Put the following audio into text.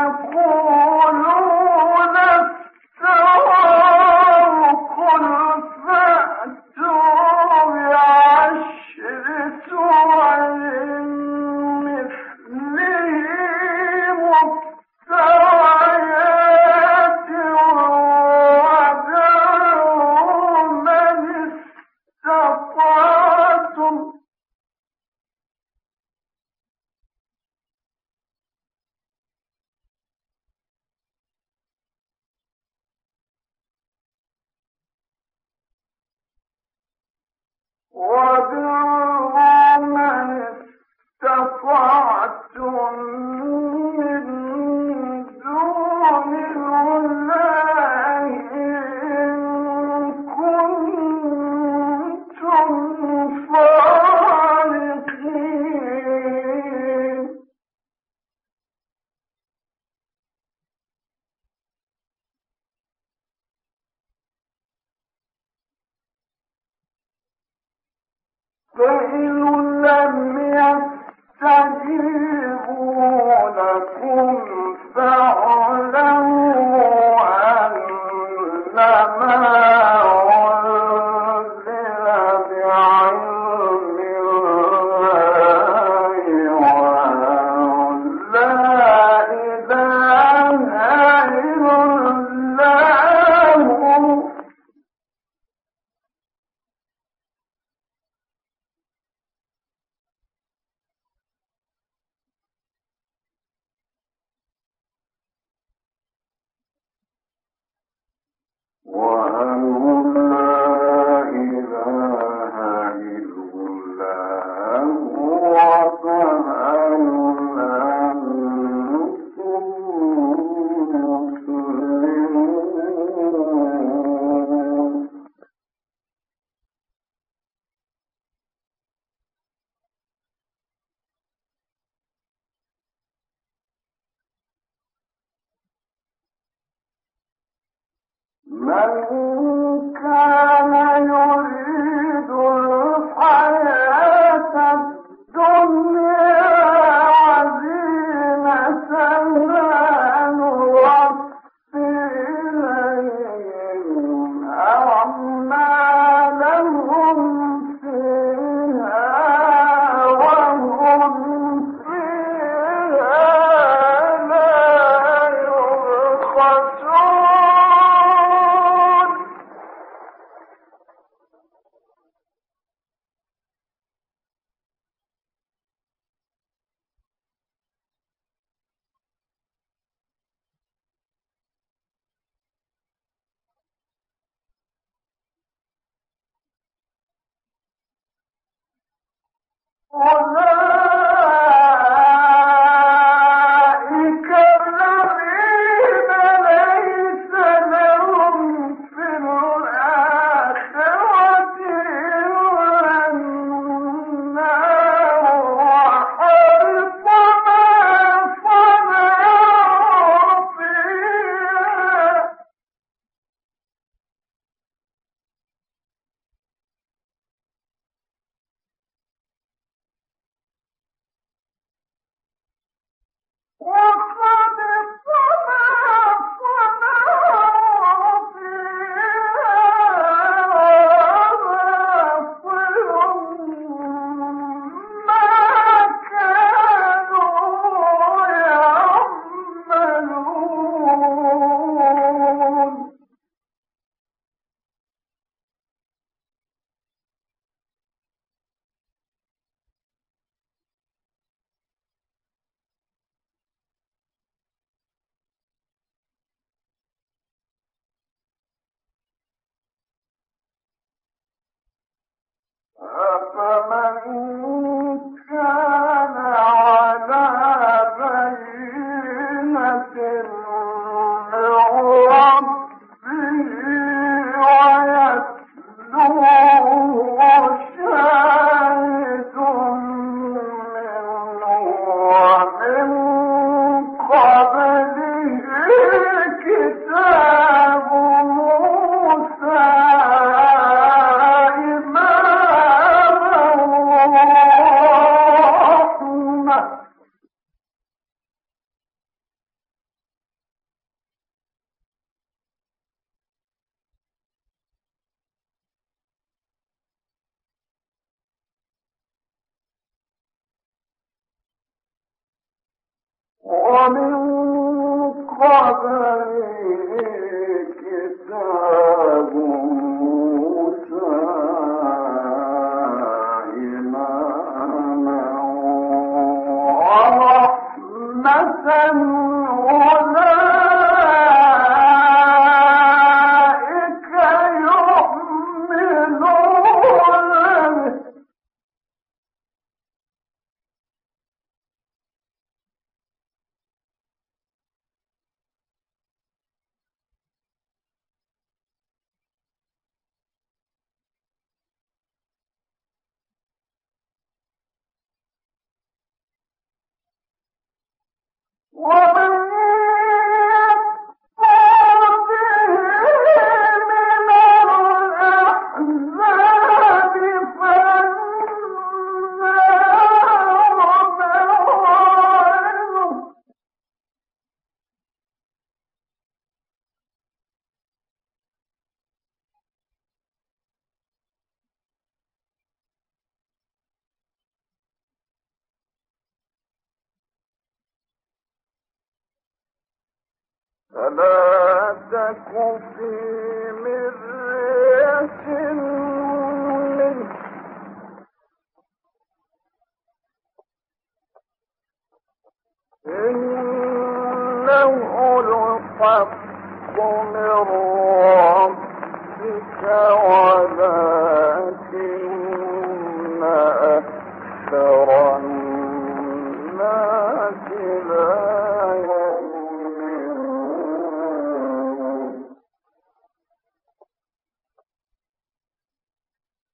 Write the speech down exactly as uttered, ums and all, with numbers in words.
فإن لم يستجيبوا لكم فاعلموا أنما من كان يريد الحياة الدنيا وزينتها نوفي إليهم أعمالهم فيها وهم فيها لا يبخسون. أولئك الذين ليس لهم في الآخرة إلا النار وحبط ما صنعوا فيها. وقد طمع صنعوا فيها وباطل ما كانوا يعملون. أفمن كان على بينة من ربه ويتلوه شاهد منه ومن قبله كتاب موسى إماما ومن قبله كتاب موسى إماما ورحمة أولئك يؤمنون به ومن يكفر به من الأحزاب فالنار موعده فلا تك في مرية منه إنه الحق من ربك ولكن أكثر الناس لا